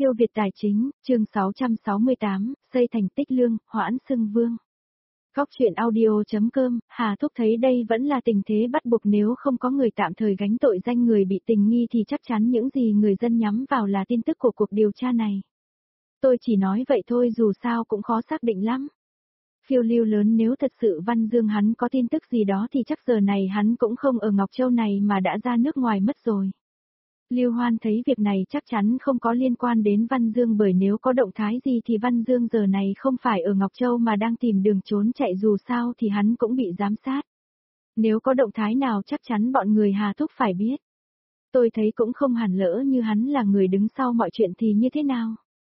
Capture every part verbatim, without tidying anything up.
Siêu Việt Tài Chính, chương sáu trăm sáu mươi tám, xây thành tích lương, hoãn xưng vương. Góc truyện audio.com, Hà Thúc thấy đây vẫn là tình thế bắt buộc, nếu không có người tạm thời gánh tội danh người bị tình nghi thì chắc chắn những gì người dân nhắm vào là tin tức của cuộc điều tra này. Tôi chỉ nói vậy thôi, dù sao cũng khó xác định lắm. Phiêu lưu lớn, nếu thật sự Văn Dương hắn có tin tức gì đó thì chắc giờ này hắn cũng không ở Ngọc Châu này mà đã ra nước ngoài mất rồi. Lưu Hoan thấy việc này chắc chắn không có liên quan đến Văn Dương, bởi nếu có động thái gì thì Văn Dương giờ này không phải ở Ngọc Châu mà đang tìm đường trốn chạy, dù sao thì hắn cũng bị giám sát. Nếu có động thái nào chắc chắn bọn người Hà Thúc phải biết. Tôi thấy cũng không hẳn, lỡ như hắn là người đứng sau mọi chuyện thì như thế nào?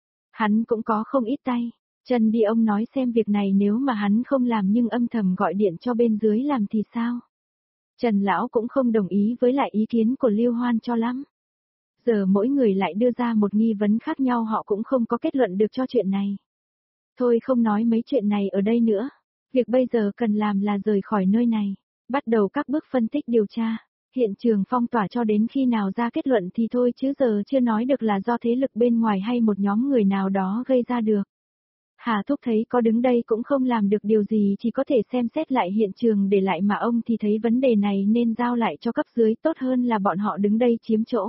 Hắn cũng có không ít tay. Trần đi, ông nói xem việc này nếu mà hắn không làm nhưng âm thầm gọi điện cho bên dưới làm thì sao? Trần lão cũng không đồng ý với lại ý kiến của Lưu Hoan cho lắm. Giờ mỗi người lại đưa ra một nghi vấn khác nhau, họ cũng không có kết luận được cho chuyện này. Thôi không nói mấy chuyện này ở đây nữa. Việc bây giờ cần làm là rời khỏi nơi này. Bắt đầu các bước phân tích điều tra. Hiện trường phong tỏa cho đến khi nào ra kết luận thì thôi, chứ giờ chưa nói được là do thế lực bên ngoài hay một nhóm người nào đó gây ra được. Hà Thúc thấy có đứng đây cũng không làm được điều gì, chỉ có thể xem xét lại hiện trường để lại, mà ông thì thấy vấn đề này nên giao lại cho cấp dưới, tốt hơn là bọn họ đứng đây chiếm chỗ.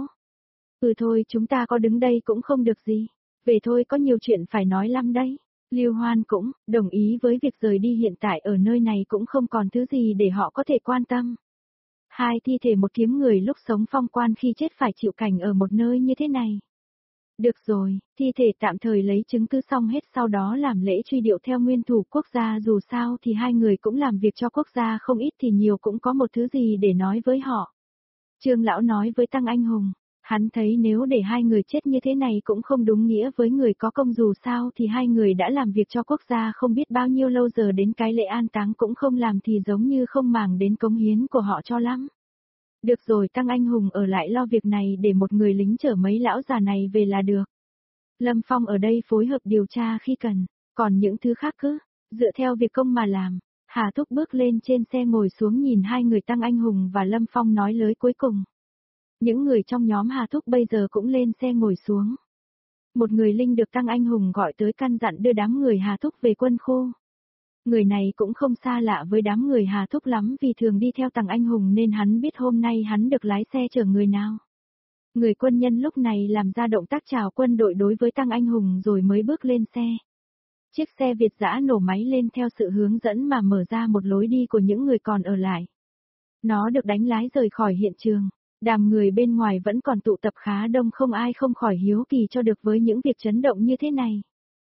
Ừ thôi, chúng ta có đứng đây cũng không được gì. Về thôi, có nhiều chuyện phải nói lắm đấy. Lưu Hoan cũng đồng ý với việc rời đi, hiện tại ở nơi này cũng không còn thứ gì để họ có thể quan tâm. Hai thi thể một kiếm người lúc sống phong quan khi chết phải chịu cảnh ở một nơi như thế này. Được rồi, thi thể tạm thời lấy chứng cứ xong hết, sau đó làm lễ truy điệu theo nguyên thủ quốc gia, dù sao thì hai người cũng làm việc cho quốc gia, không ít thì nhiều cũng có một thứ gì để nói với họ. Trương lão nói với Tăng Anh Hùng. Hắn thấy nếu để hai người chết như thế này cũng không đúng nghĩa với người có công, dù sao thì hai người đã làm việc cho quốc gia không biết bao nhiêu lâu, giờ đến cái lễ an táng cũng không làm thì giống như không màng đến cống hiến của họ cho lắm. Được rồi, Tăng Anh Hùng ở lại lo việc này, để một người lính chở mấy lão già này về là được. Lâm Phong ở đây phối hợp điều tra khi cần, còn những thứ khác cứ dựa theo việc công mà làm. Hà Thúc bước lên trên xe ngồi xuống nhìn hai người Tăng Anh Hùng và Lâm Phong nói lời cuối cùng. Những người trong nhóm Hà Thúc bây giờ cũng lên xe ngồi xuống. Một người linh được Tăng Anh Hùng gọi tới căn dặn đưa đám người Hà Thúc về quân khu. Người này cũng không xa lạ với đám người Hà Thúc lắm, vì thường đi theo Tăng Anh Hùng nên hắn biết hôm nay hắn được lái xe chở người nào. Người quân nhân lúc này làm ra động tác chào quân đội đối với Tăng Anh Hùng rồi mới bước lên xe. Chiếc xe Việt dã nổ máy lên theo sự hướng dẫn mà mở ra một lối đi của những người còn ở lại. Nó được đánh lái rời khỏi hiện trường. Đám người bên ngoài vẫn còn tụ tập khá đông, không ai không khỏi hiếu kỳ cho được với những việc chấn động như thế này.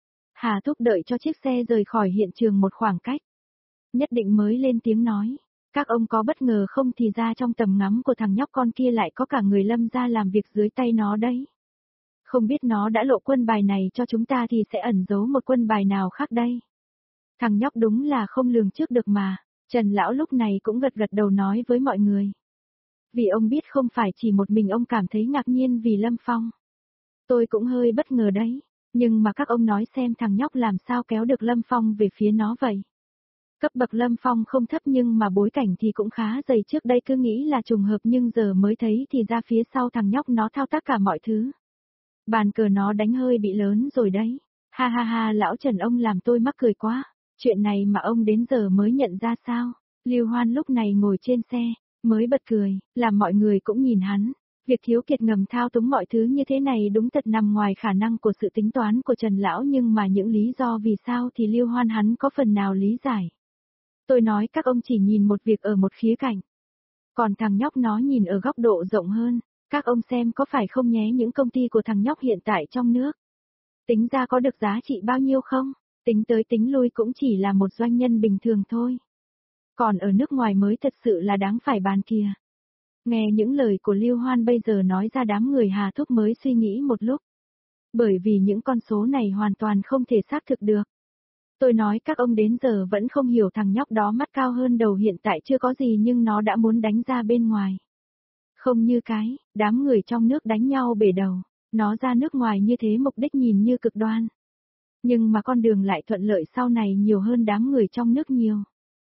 Hà Thúc đợi cho chiếc xe rời khỏi hiện trường một khoảng cách. Nhất định mới lên tiếng nói. Các ông có bất ngờ không, thì ra trong tầm ngắm của thằng nhóc con kia lại có cả người Lâm gia làm việc dưới tay nó đấy. Không biết nó đã lộ quân bài này cho chúng ta thì sẽ ẩn giấu một quân bài nào khác đây. Thằng nhóc đúng là không lường trước được mà. Trần lão lúc này cũng gật gật đầu nói với mọi người. Vì ông biết không phải chỉ một mình ông cảm thấy ngạc nhiên vì Lâm Phong. Tôi cũng hơi bất ngờ đấy, nhưng mà các ông nói xem thằng nhóc làm sao kéo được Lâm Phong về phía nó vậy. Cấp bậc Lâm Phong không thấp nhưng mà bối cảnh thì cũng khá dày, trước đây cứ nghĩ là trùng hợp nhưng giờ mới thấy thì ra phía sau thằng nhóc nó thao tác cả mọi thứ. Bàn cờ nó đánh hơi bị lớn rồi đấy. Ha ha ha, lão Trần ông làm tôi mắc cười quá. Chuyện này mà ông đến giờ mới nhận ra sao? Lưu Hoan lúc này ngồi trên xe, mới bật cười, làm mọi người cũng nhìn hắn. Việc Thiếu Kiệt ngầm thao túng mọi thứ như thế này đúng thật nằm ngoài khả năng của sự tính toán của Trần lão, nhưng mà những lý do vì sao thì Lưu Hoan hắn có phần nào lý giải. Tôi nói các ông chỉ nhìn một việc ở một khía cạnh. Còn thằng nhóc nó nhìn ở góc độ rộng hơn. Các ông xem có phải không nhé, những công ty của thằng nhóc hiện tại trong nước. Tính ra có được giá trị bao nhiêu không? Tính tới tính lui cũng chỉ là một doanh nhân bình thường thôi. Còn ở nước ngoài mới thật sự là đáng phải bàn kìa. Nghe những lời của Lưu Hoan bây giờ nói ra, đám người Hà Thúc mới suy nghĩ một lúc. Bởi vì những con số này hoàn toàn không thể xác thực được. Tôi nói các ông đến giờ vẫn không hiểu, thằng nhóc đó mắt cao hơn đầu, hiện tại chưa có gì nhưng nó đã muốn đánh ra bên ngoài. Không như cái, đám người trong nước đánh nhau bể đầu, nó ra nước ngoài như thế mục đích nhìn như cực đoan. Nhưng mà con đường lại thuận lợi sau này nhiều hơn đám người trong nước nhiều.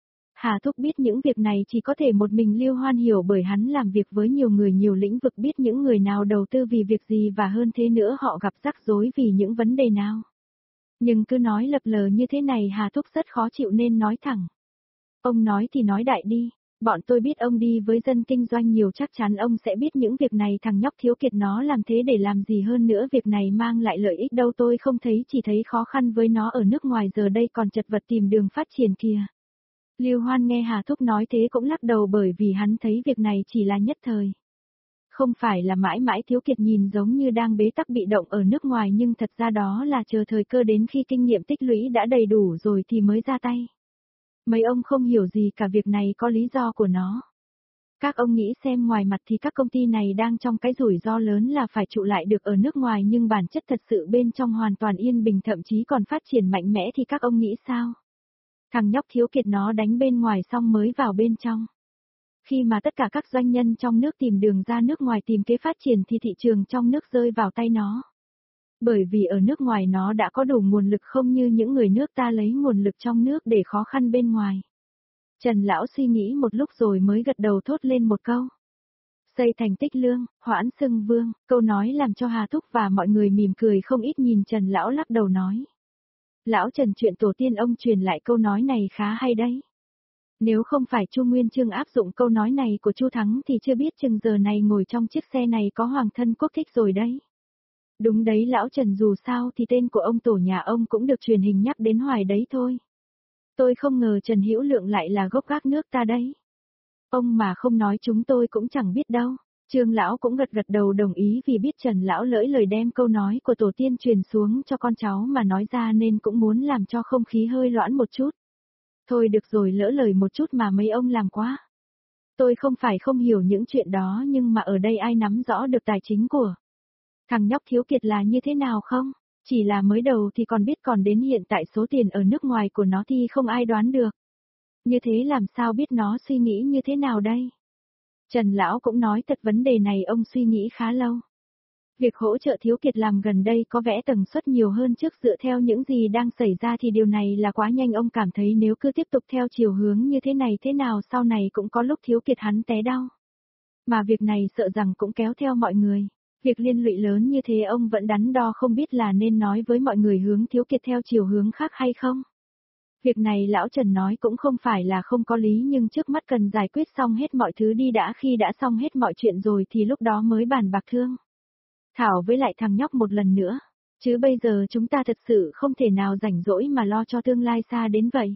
Hà Thúc biết những việc này chỉ có thể một mình Lưu Hoan hiểu bởi hắn làm việc với nhiều người nhiều lĩnh vực, biết những người nào đầu tư vì việc gì và hơn thế nữa họ gặp rắc rối vì những vấn đề nào. Nhưng cứ nói lập lờ như thế này Hà Thúc rất khó chịu nên nói thẳng. Ông nói thì nói đại đi, bọn tôi biết ông đi với dân kinh doanh nhiều chắc chắn ông sẽ biết những việc này, thằng nhóc Thiếu Kiệt nó làm thế để làm gì, hơn nữa việc này mang lại lợi ích đâu, tôi không thấy, chỉ thấy khó khăn với nó ở nước ngoài giờ đây còn chật vật tìm đường phát triển kìa. Lưu Hoan nghe Hà Thúc nói thế cũng lắc đầu bởi vì hắn thấy việc này chỉ là nhất thời. Không phải là mãi mãi Thiếu Kiệt nhìn giống như đang bế tắc bị động ở nước ngoài, nhưng thật ra đó là chờ thời cơ đến khi kinh nghiệm tích lũy đã đầy đủ rồi thì mới ra tay. Mấy ông không hiểu gì cả, việc này có lý do của nó. Các ông nghĩ xem, ngoài mặt thì các công ty này đang trong cái rủi ro lớn là phải trụ lại được ở nước ngoài, nhưng bản chất thật sự bên trong hoàn toàn yên bình, thậm chí còn phát triển mạnh mẽ, thì các ông nghĩ sao? Thằng nhóc Thiếu Kiệt nó đánh bên ngoài xong mới vào bên trong. Khi mà tất cả các doanh nhân trong nước tìm đường ra nước ngoài tìm kế phát triển thì thị trường trong nước rơi vào tay nó. Bởi vì ở nước ngoài nó đã có đủ nguồn lực, không như những người nước ta lấy nguồn lực trong nước để khó khăn bên ngoài. Trần Lão suy nghĩ một lúc rồi mới gật đầu thốt lên một câu. Xây thành tích lương, hoãn xưng vương, câu nói làm cho Hà Thúc và mọi người mỉm cười không ít, nhìn Trần Lão lắc đầu nói. Lão Trần, chuyện tổ tiên ông truyền lại câu nói này khá hay đấy. Nếu không phải Chu Nguyên Chương áp dụng câu nói này của Chu Thắng thì chưa biết chừng giờ này ngồi trong chiếc xe này có hoàng thân quốc thích rồi đấy. Đúng đấy lão Trần, dù sao thì tên của ông tổ nhà ông cũng được truyền hình nhắc đến hoài đấy thôi. Tôi không ngờ Trần Hữu Lượng lại là gốc gác nước ta đấy. Ông mà không nói chúng tôi cũng chẳng biết đâu. Trương lão cũng gật gật đầu đồng ý, vì biết Trần lão lỡi lời đem câu nói của tổ tiên truyền xuống cho con cháu mà nói ra nên cũng muốn làm cho không khí hơi loãng một chút. Thôi được rồi, lỡ lời một chút mà mấy ông làm quá. Tôi không phải không hiểu những chuyện đó, nhưng mà ở đây ai nắm rõ được tài chính của thằng nhóc Thiếu Kiệt là như thế nào không? Chỉ là mới đầu thì còn biết, còn đến hiện tại số tiền ở nước ngoài của nó thì không ai đoán được. Như thế làm sao biết nó suy nghĩ như thế nào đây? Trần Lão cũng nói thật, vấn đề này ông suy nghĩ khá lâu. Việc hỗ trợ Thiếu Kiệt làm gần đây có vẻ tần suất nhiều hơn trước, dựa theo những gì đang xảy ra thì điều này là quá nhanh, ông cảm thấy nếu cứ tiếp tục theo chiều hướng như thế này thế nào sau này cũng có lúc Thiếu Kiệt hắn té đau. Mà việc này sợ rằng cũng kéo theo mọi người. Việc liên lụy lớn như thế ông vẫn đắn đo không biết là nên nói với mọi người hướng Thiếu Kiệt theo chiều hướng khác hay không. Việc này lão Trần nói cũng không phải là không có lý, nhưng trước mắt cần giải quyết xong hết mọi thứ đi đã, khi đã xong hết mọi chuyện rồi thì lúc đó mới bàn bạc thương. Thảo với lại thằng nhóc một lần nữa, chứ bây giờ chúng ta thật sự không thể nào rảnh rỗi mà lo cho tương lai xa đến vậy.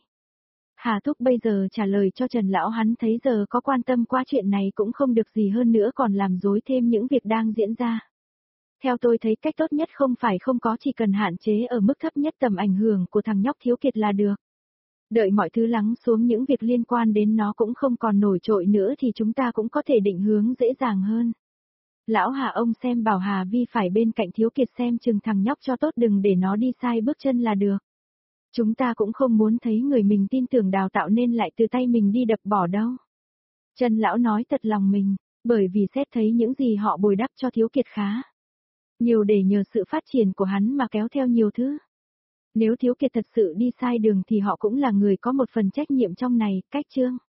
Hà Thúc bây giờ trả lời cho Trần Lão, hắn thấy giờ có quan tâm qua chuyện này cũng không được gì hơn nữa, còn làm rối thêm những việc đang diễn ra. Theo tôi thấy cách tốt nhất không phải không có, chỉ cần hạn chế ở mức thấp nhất tầm ảnh hưởng của thằng nhóc Thiếu Kiệt là được. Đợi mọi thứ lắng xuống, những việc liên quan đến nó cũng không còn nổi trội nữa thì chúng ta cũng có thể định hướng dễ dàng hơn. Lão Hà, ông xem bảo Hà Vi phải bên cạnh Thiếu Kiệt xem chừng thằng nhóc cho tốt, đừng để nó đi sai bước chân là được. Chúng ta cũng không muốn thấy người mình tin tưởng đào tạo nên lại từ tay mình đi đập bỏ đâu. Trần Lão nói thật lòng mình, bởi vì xét thấy những gì họ bồi đắp cho Thiếu Kiệt khá nhiều, để nhờ sự phát triển của hắn mà kéo theo nhiều thứ. Nếu Thiếu Kiệt thật sự đi sai đường thì họ cũng là người có một phần trách nhiệm trong này, cách chương.